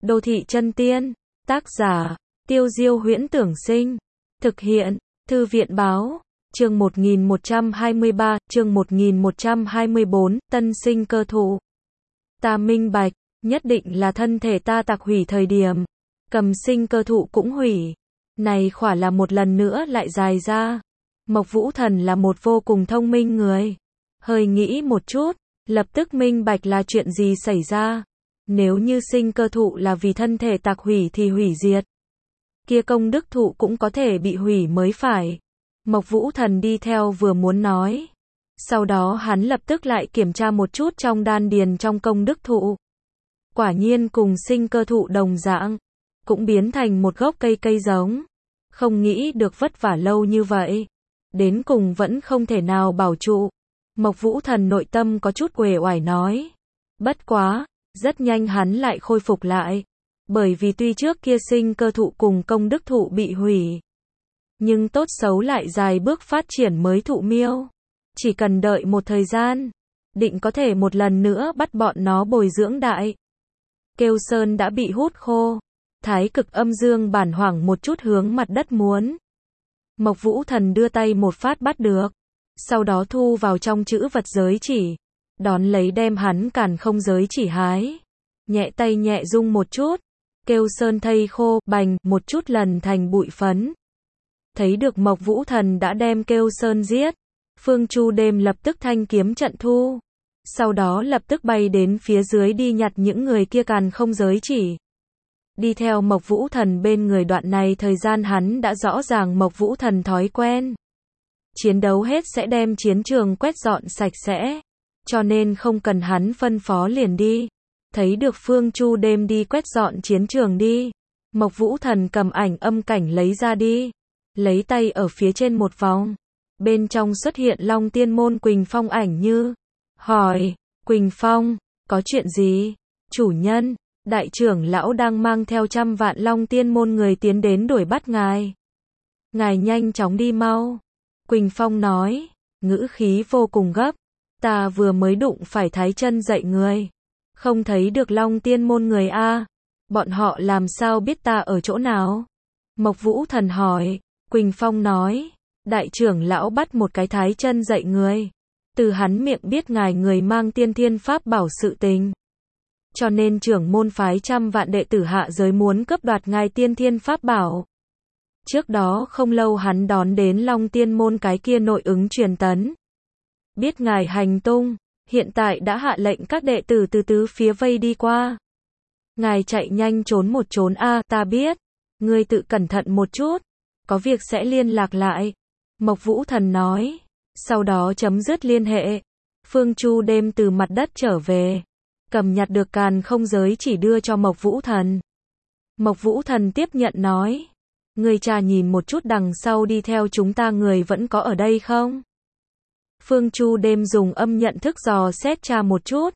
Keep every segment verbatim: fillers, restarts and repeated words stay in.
Đô thị chân tiên. Tác giả, Tiêu Diêu Huyễn Tưởng Sinh. Thực hiện, Thư viện Báo. Chương một nghìn một trăm hai mươi ba, chương một nghìn một trăm hai mươi bốn, tân sinh cơ thụ. Ta minh bạch, nhất định là thân thể ta tạc hủy thời điểm. Cầm sinh cơ thụ cũng hủy. Này khỏa là một lần nữa lại dài ra. Mộc Vũ Thần là một vô cùng thông minh người. Hơi nghĩ một chút, lập tức minh bạch là chuyện gì xảy ra. Nếu như sinh cơ thụ là vì thân thể tạc hủy thì hủy diệt. Kia công đức thụ cũng có thể bị hủy mới phải. Mộc Vũ Thần đi theo vừa muốn nói. Sau đó hắn lập tức lại kiểm tra một chút trong đan điền trong công đức thụ. Quả nhiên cùng sinh cơ thụ đồng dạng. Cũng biến thành một gốc cây cây giống. Không nghĩ được vất vả lâu như vậy. Đến cùng vẫn không thể nào bảo trụ. Mộc Vũ Thần nội tâm có chút uể oải nói. Bất quá, rất nhanh hắn lại khôi phục lại. Bởi vì tuy trước kia sinh cơ thụ cùng công đức thụ bị hủy. Nhưng tốt xấu lại dài bước phát triển mới thụ miêu. Chỉ cần đợi một thời gian. Định có thể một lần nữa bắt bọn nó bồi dưỡng đại. Kêu sơn đã bị hút khô. Thái cực âm dương bản hoảng một chút hướng mặt đất muốn. Mộc Vũ Thần đưa tay một phát bắt được. Sau đó thu vào trong chữ vật giới chỉ. Đón lấy đem hắn càn không giới chỉ hái. Nhẹ tay nhẹ rung một chút. Kêu sơn thây khô, bành, một chút lần thành bụi phấn. Thấy được Mộc Vũ Thần đã đem kêu sơn giết. Phương Chu Đêm lập tức thanh kiếm trận thu. Sau đó lập tức bay đến phía dưới đi nhặt những người kia càn không giới chỉ. Đi theo Mộc Vũ Thần bên người đoạn này thời gian hắn đã rõ ràng Mộc Vũ Thần thói quen. Chiến đấu hết sẽ đem chiến trường quét dọn sạch sẽ. Cho nên không cần hắn phân phó liền đi. Thấy được Phương Chu Đêm đi quét dọn chiến trường đi. Mộc Vũ Thần cầm ảnh âm cảnh lấy ra đi. Lấy tay ở phía trên một vòng. Bên trong xuất hiện Long Tiên Môn Quỳnh Phong ảnh như. Hỏi, Quỳnh Phong, có chuyện gì? Chủ nhân, đại trưởng lão đang mang theo trăm vạn Long Tiên Môn người tiến đến đuổi bắt ngài. Ngài nhanh chóng đi mau. Quỳnh Phong nói, ngữ khí vô cùng gấp. Ta vừa mới đụng phải thái chân dậy người. Không thấy được Long Tiên Môn người a. Bọn họ làm sao biết ta ở chỗ nào? Mộc Vũ Thần hỏi. Quỳnh Phong nói, đại trưởng lão bắt một cái thái chân dậy người. Từ hắn miệng biết ngài người mang tiên thiên pháp bảo sự tình. Cho nên trưởng môn phái trăm vạn đệ tử hạ giới muốn cướp đoạt ngài tiên thiên pháp bảo. Trước đó không lâu hắn đón đến Long Tiên Môn cái kia nội ứng truyền tấn. Biết ngài hành tung, hiện tại đã hạ lệnh các đệ tử từ tứ phía vây đi qua. Ngài chạy nhanh trốn một trốn a, ta biết. Ngươi tự cẩn thận một chút. Có việc sẽ liên lạc lại. Mộc Vũ Thần nói. Sau đó chấm dứt liên hệ. Phương Chu Đêm từ mặt đất trở về. Cầm nhặt được càn không giới chỉ đưa cho Mộc Vũ Thần. Mộc Vũ Thần tiếp nhận nói. Ngươi trà nhìn một chút đằng sau đi theo chúng ta người vẫn có ở đây không? Phương Chu Đêm dùng âm nhận thức dò xét tra một chút.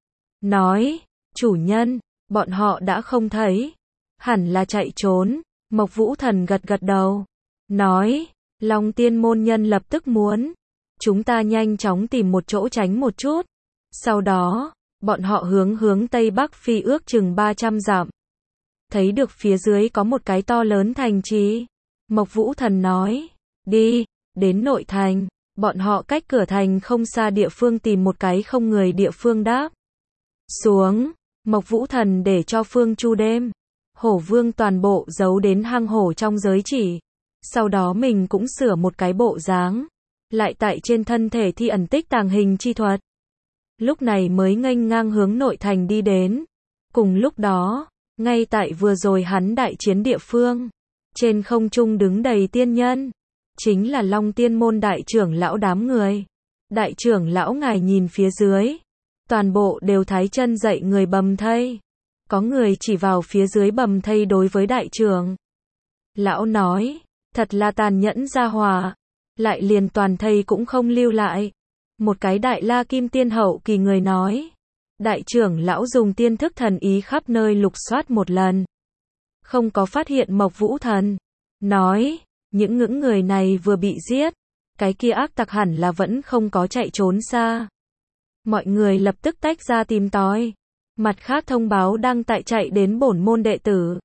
Nói, chủ nhân, bọn họ đã không thấy. Hẳn là chạy trốn. Mộc Vũ Thần gật gật đầu. Nói, Long Tiên Môn nhân lập tức muốn. Chúng ta nhanh chóng tìm một chỗ tránh một chút. Sau đó, bọn họ hướng hướng Tây Bắc phi ước chừng ba trăm dặm. Thấy được phía dưới có một cái to lớn thành trì. Mộc Vũ Thần nói, đi, đến nội thành. Bọn họ cách cửa thành không xa địa phương tìm một cái không người địa phương đáp xuống. Mộc Vũ Thần để cho Phương Chu Đêm, Hổ Vương toàn bộ giấu đến hang hổ trong giới chỉ. Sau đó mình cũng sửa một cái bộ dáng. Lại tại trên thân thể thi ẩn tích tàng hình chi thuật. Lúc này mới nghênh ngang hướng nội thành đi đến. Cùng lúc đó, ngay tại vừa rồi hắn đại chiến địa phương. Trên không trung đứng đầy tiên nhân. Chính là Long Tiên Môn đại trưởng lão đám người. Đại trưởng lão ngài nhìn phía dưới. Toàn bộ đều thái chân dậy người bầm thây. Có người chỉ vào phía dưới bầm thây đối với đại trưởng. Lão nói, thật là tàn nhẫn gia hòa. Lại liền toàn thây cũng không lưu lại. Một cái đại la kim tiên hậu kỳ người nói. Đại trưởng lão dùng tiên thức thần ý khắp nơi lục soát một lần. Không có phát hiện Mộc Vũ Thần. Nói, những ngưỡng người này vừa bị giết. Cái kia ác tặc hẳn là vẫn không có chạy trốn xa. Mọi người lập tức tách ra tìm tòi. Mặt khác thông báo đang tại chạy đến bổn môn đệ tử.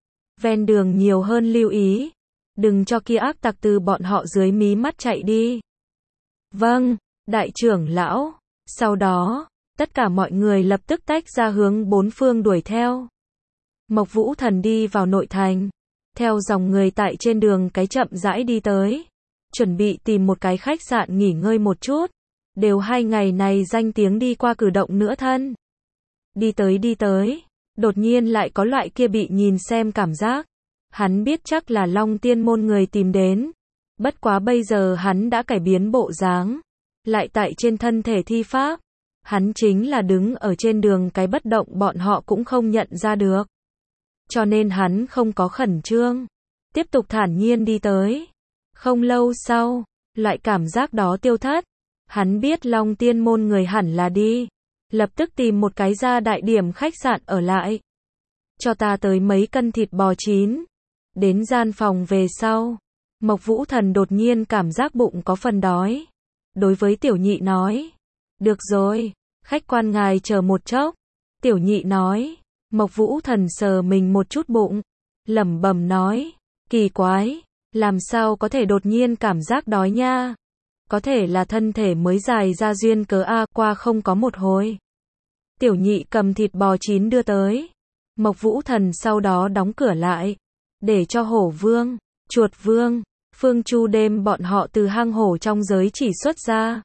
Ven đường nhiều hơn lưu ý. Đừng cho kia ác tặc từ bọn họ dưới mí mắt chạy đi. Vâng, đại trưởng lão. Sau đó, tất cả mọi người lập tức tách ra hướng bốn phương đuổi theo. Mộc Vũ Thần đi vào nội thành. Theo dòng người tại trên đường cái chậm rãi đi tới. Chuẩn bị tìm một cái khách sạn nghỉ ngơi một chút. Đều hai ngày này danh tiếng đi qua cử động nữa thân. Đi tới đi tới. Đột nhiên lại có loại kia bị nhìn xem cảm giác. Hắn biết chắc là Long Tiên môn người tìm đến. Bất quá bây giờ hắn đã cải biến bộ dáng. Lại tại trên thân thể thi pháp. Hắn chính là đứng ở trên đường cái bất động bọn họ cũng không nhận ra được. Cho nên hắn không có khẩn trương. Tiếp tục thản nhiên đi tới. Không lâu sau, loại cảm giác đó tiêu thất. Hắn biết Long Tiên môn người hẳn là đi. Lập tức tìm một cái gia đại điểm khách sạn ở lại. Cho ta tới mấy cân thịt bò chín. Đến gian phòng về sau. Mộc Vũ Thần đột nhiên cảm giác bụng có phần đói. Đối với tiểu nhị nói. Được rồi, khách quan ngài chờ một chốc. Tiểu nhị nói. Mộc Vũ Thần sờ mình một chút bụng. Lẩm bẩm nói. Kỳ quái. Làm sao có thể đột nhiên cảm giác đói nha. Có thể là thân thể mới dài ra duyên cớ a qua không có một hồi. Tiểu nhị cầm thịt bò chín đưa tới. Mộc Vũ Thần sau đó đóng cửa lại. Để cho hổ vương, chuột vương, Phương Chu đêm bọn họ từ hang hổ trong giới chỉ xuất ra.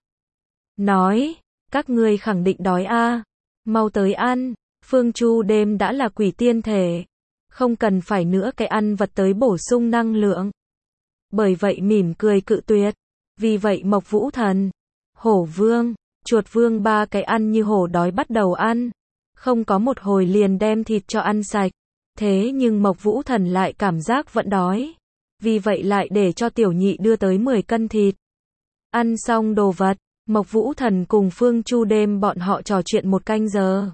Nói, các ngươi khẳng định đói a, mau tới ăn. Phương Chu đêm đã là quỷ tiên thể. Không cần phải nữa cái ăn vật tới bổ sung năng lượng. Bởi vậy mỉm cười cự tuyệt. Vì vậy Mộc Vũ Thần, hổ vương, chuột vương ba cái ăn như hổ đói bắt đầu ăn. Không có một hồi liền đem thịt cho ăn sạch. Thế nhưng Mộc Vũ Thần lại cảm giác vẫn đói. Vì vậy lại để cho tiểu nhị đưa tới mười cân thịt. Ăn xong đồ vật, Mộc Vũ Thần cùng Phương Chu đêm bọn họ trò chuyện một canh giờ.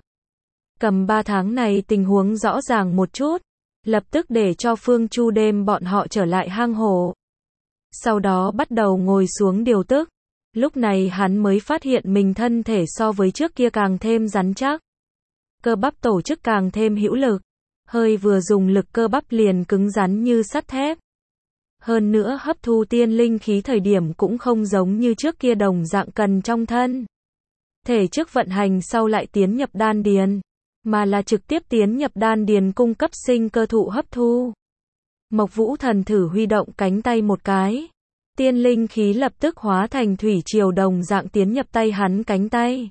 Cầm ba tháng này tình huống rõ ràng một chút. Lập tức để cho Phương Chu đêm bọn họ trở lại hang hổ. Sau đó bắt đầu ngồi xuống điều tức. Lúc này hắn mới phát hiện mình thân thể so với trước kia càng thêm rắn chắc. Cơ bắp tổ chức càng thêm hữu lực. Hơi vừa dùng lực cơ bắp liền cứng rắn như sắt thép. Hơn nữa hấp thu tiên linh khí thời điểm cũng không giống như trước kia đồng dạng cần trong thân. Thể trước vận hành sau lại tiến nhập đan điền. Mà là trực tiếp tiến nhập đan điền cung cấp sinh cơ thụ hấp thu. Mộc Vũ Thần thử huy động cánh tay một cái. Tiên linh khí lập tức hóa thành thủy triều đồng dạng tiến nhập tay hắn cánh tay.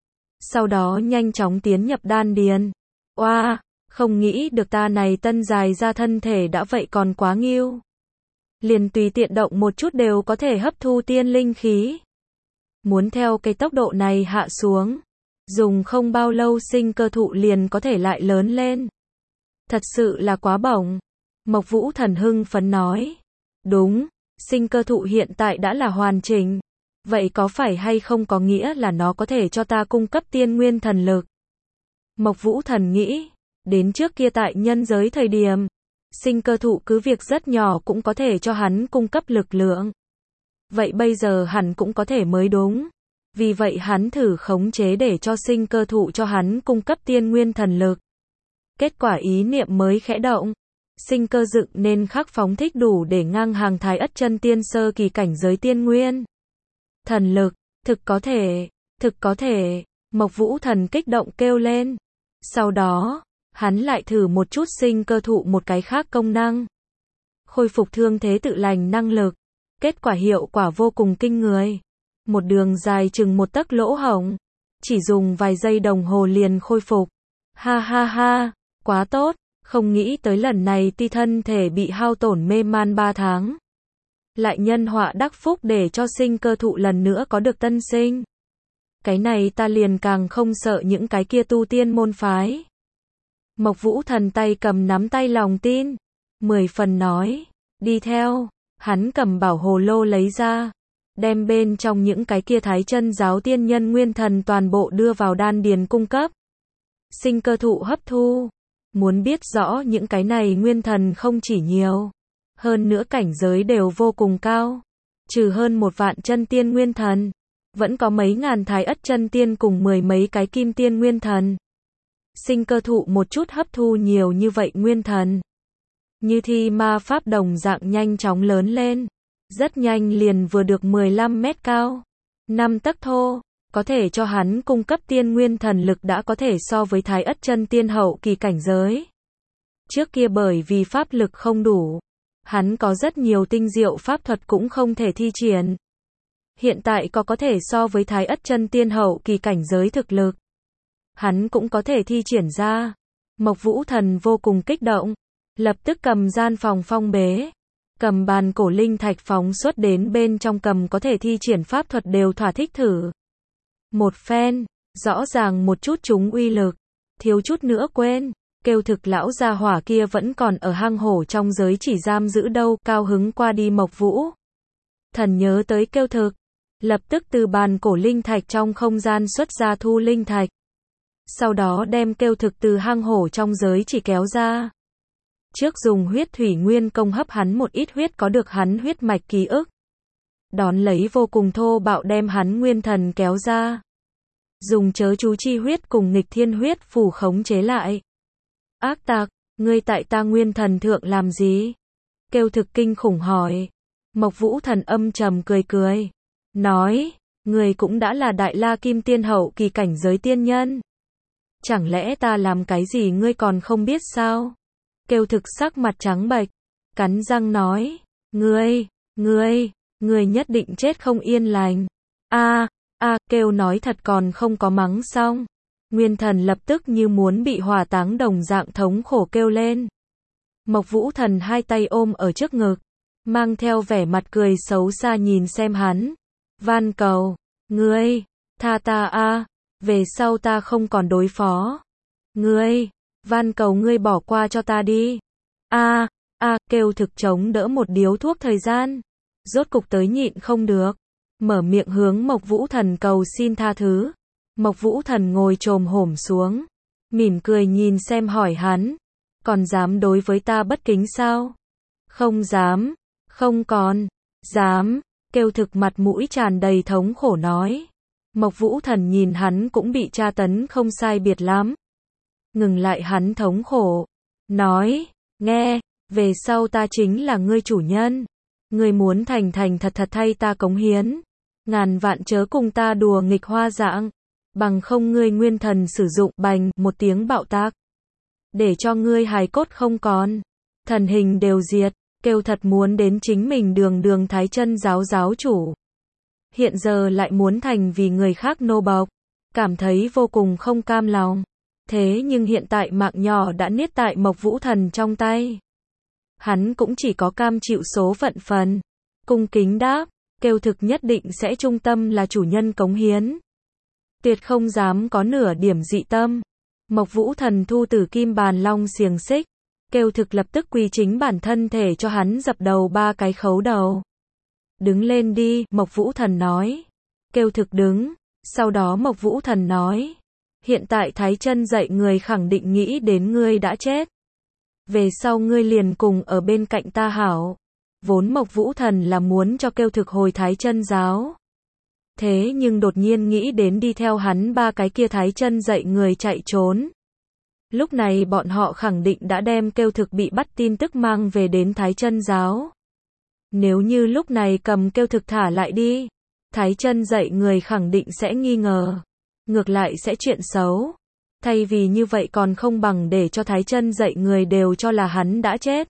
Sau đó nhanh chóng tiến nhập đan điền. Oa, wow, không nghĩ được ta này tân dài ra thân thể đã vậy còn quá nghiêu. Liền tùy tiện động một chút đều có thể hấp thu tiên linh khí. Muốn theo cái tốc độ này hạ xuống. Dùng không bao lâu sinh cơ thụ liền có thể lại lớn lên. Thật sự là quá bổng. Mộc Vũ Thần hưng phấn nói. Đúng, sinh cơ thụ hiện tại đã là hoàn chỉnh. Vậy có phải hay không có nghĩa là nó có thể cho ta cung cấp tiên nguyên thần lực? Mộc Vũ Thần nghĩ. Đến trước kia tại nhân giới thời điểm. Sinh cơ thụ cứ việc rất nhỏ cũng có thể cho hắn cung cấp lực lượng. Vậy bây giờ hẳn cũng có thể mới đúng. Vì vậy hắn thử khống chế để cho sinh cơ thụ cho hắn cung cấp tiên nguyên thần lực. Kết quả ý niệm mới khẽ động. Sinh cơ dựng nên khắc phóng thích đủ để ngang hàng thái ất chân tiên sơ kỳ cảnh giới tiên nguyên. Thần lực, thực có thể, thực có thể, Mộc Vũ Thần kích động kêu lên. Sau đó, hắn lại thử một chút sinh cơ thụ một cái khác công năng. Khôi phục thương thế tự lành năng lực. Kết quả hiệu quả vô cùng kinh người. Một đường dài chừng một tấc lỗ hổng. Chỉ dùng vài giây đồng hồ liền khôi phục. Ha ha ha, quá tốt, không nghĩ tới lần này ti thân thể bị hao tổn mê man ba tháng. Lại nhân họa đắc phúc để cho sinh cơ thụ lần nữa có được tân sinh. Cái này ta liền càng không sợ những cái kia tu tiên môn phái. Mộc Vũ Thần tay cầm nắm tay lòng tin. Mười phần nói, đi theo, hắn cầm bảo hồ lô lấy ra. Đem bên trong những cái kia thái chân giáo tiên nhân nguyên thần toàn bộ đưa vào đan điền cung cấp. Sinh cơ thụ hấp thu. Muốn biết rõ những cái này nguyên thần không chỉ nhiều. Hơn nữa cảnh giới đều vô cùng cao. Trừ hơn một vạn chân tiên nguyên thần. Vẫn có mấy ngàn thái ất chân tiên cùng mười mấy cái kim tiên nguyên thần. sinh cơ thụ một chút hấp thu nhiều như vậy nguyên thần. Như thi ma pháp đồng dạng nhanh chóng lớn lên. Rất nhanh liền vừa được mười lăm mét cao. năm tấc thô. Có thể cho hắn cung cấp tiên nguyên thần lực đã có thể so với Thái Ất chân tiên hậu kỳ cảnh giới. Trước kia bởi vì pháp lực không đủ, hắn có rất nhiều tinh diệu pháp thuật cũng không thể thi triển. Hiện tại có có thể so với Thái Ất chân tiên hậu kỳ cảnh giới thực lực, hắn cũng có thể thi triển ra. Mộc Vũ Thần vô cùng kích động, lập tức cầm gian phòng phong bế, cầm bàn cổ linh thạch phóng xuất đến bên trong, cầm có thể thi triển pháp thuật đều thỏa thích thử. Một phen, rõ ràng một chút chúng uy lực, thiếu chút nữa quên, kêu thực lão gia hỏa kia vẫn còn ở hang hổ trong giới chỉ giam giữ đâu, cao hứng qua đi Mộc Vũ Thần nhớ tới kêu thực, lập tức từ bàn cổ linh thạch trong không gian xuất ra thu linh thạch. Sau đó đem kêu thực từ hang hổ trong giới chỉ kéo ra. Trước dùng huyết thủy nguyên công hấp hắn một ít huyết có được hắn huyết mạch ký ức. Đón lấy vô cùng thô bạo đem hắn nguyên thần kéo ra. Dùng chớ chú chi huyết cùng nghịch thiên huyết phù khống chế lại. Ác tặc, ngươi tại ta nguyên thần thượng làm gì? Kêu thực kinh khủng hỏi. Mộc Vũ Thần âm trầm cười cười. Nói, ngươi cũng đã là đại la kim tiên hậu kỳ cảnh giới tiên nhân. Chẳng lẽ ta làm cái gì ngươi còn không biết sao? Kêu thực sắc mặt trắng bệch, cắn răng nói. Ngươi, ngươi, ngươi nhất định chết không yên lành. A, a, kêu nói thật còn không có mắng xong. Nguyên thần lập tức như muốn bị hỏa táng đồng dạng thống khổ kêu lên. Mộc Vũ Thần hai tay ôm ở trước ngực, mang theo vẻ mặt cười xấu xa nhìn xem hắn. Van cầu, ngươi, tha ta a, về sau ta không còn đối phó. Ngươi, van cầu ngươi bỏ qua cho ta đi. A, a, kêu thực chống đỡ một điếu thuốc thời gian. Rốt cục tới nhịn không được, mở miệng hướng Mộc Vũ Thần cầu xin tha thứ. Mộc Vũ Thần ngồi chồm hổm xuống, mỉm cười nhìn xem hỏi hắn, còn dám đối với ta bất kính sao? Không dám, không còn, dám, kêu thực mặt mũi tràn đầy thống khổ nói. Mộc Vũ Thần nhìn hắn cũng bị tra tấn không sai biệt lắm. Ngừng lại hắn thống khổ, nói, nghe, về sau ta chính là ngươi chủ nhân. Ngươi muốn thành thành thật thật thay ta cống hiến. Ngàn vạn chớ cùng ta đùa nghịch hoa dạng. Bằng không ngươi nguyên thần sử dụng bành một tiếng bạo tác. Để cho ngươi hài cốt không còn. Thần hình đều diệt. Kêu thật muốn đến chính mình đường đường thái chân giáo giáo chủ. Hiện giờ lại muốn thành vì người khác nô bộc. Cảm thấy vô cùng không cam lòng. Thế nhưng hiện tại mạng nhỏ đã niết tại Mộc Vũ Thần trong tay. Hắn cũng chỉ có cam chịu số phận phần. Cung kính đáp, kêu thực nhất định sẽ trung tâm là chủ nhân cống hiến. Tuyệt không dám có nửa điểm dị tâm. Mộc Vũ Thần thu tử kim bàn long xiềng xích. Kêu thực lập tức quy chính bản thân thể cho hắn dập đầu ba cái khấu đầu. Đứng lên đi, Mộc Vũ Thần nói. Kêu thực đứng. Sau đó Mộc Vũ Thần nói. Hiện tại Thái Chân dạy người khẳng định nghĩ đến ngươi đã chết. Về sau ngươi liền cùng ở bên cạnh ta hảo. Vốn Mộc Vũ Thần là muốn cho kêu thực hồi Thái Chân giáo. Thế nhưng đột nhiên nghĩ đến đi theo hắn ba cái kia Thái Chân dạy người chạy trốn. Lúc này bọn họ khẳng định đã đem kêu thực bị bắt tin tức mang về đến Thái Chân giáo. Nếu như lúc này cầm kêu thực thả lại đi, Thái Chân dạy người khẳng định sẽ nghi ngờ. Ngược lại sẽ chuyện xấu. Thay vì như vậy còn không bằng để cho Thái Chân dạy người đều cho là hắn đã chết.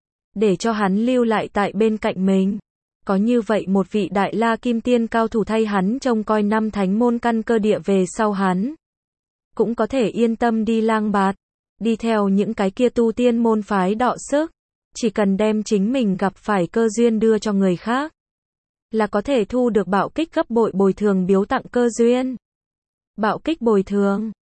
Để cho hắn lưu lại tại bên cạnh mình. Có như vậy một vị đại la kim tiên cao thủ thay hắn trông coi năm thánh môn căn cơ địa về sau hắn. Cũng có thể yên tâm đi lang bạt. Đi theo những cái kia tu tiên môn phái đọ sức. Chỉ cần đem chính mình gặp phải cơ duyên đưa cho người khác. Là có thể thu được bạo kích gấp bội bồi thường biếu tặng cơ duyên. Bạo kích bồi thường.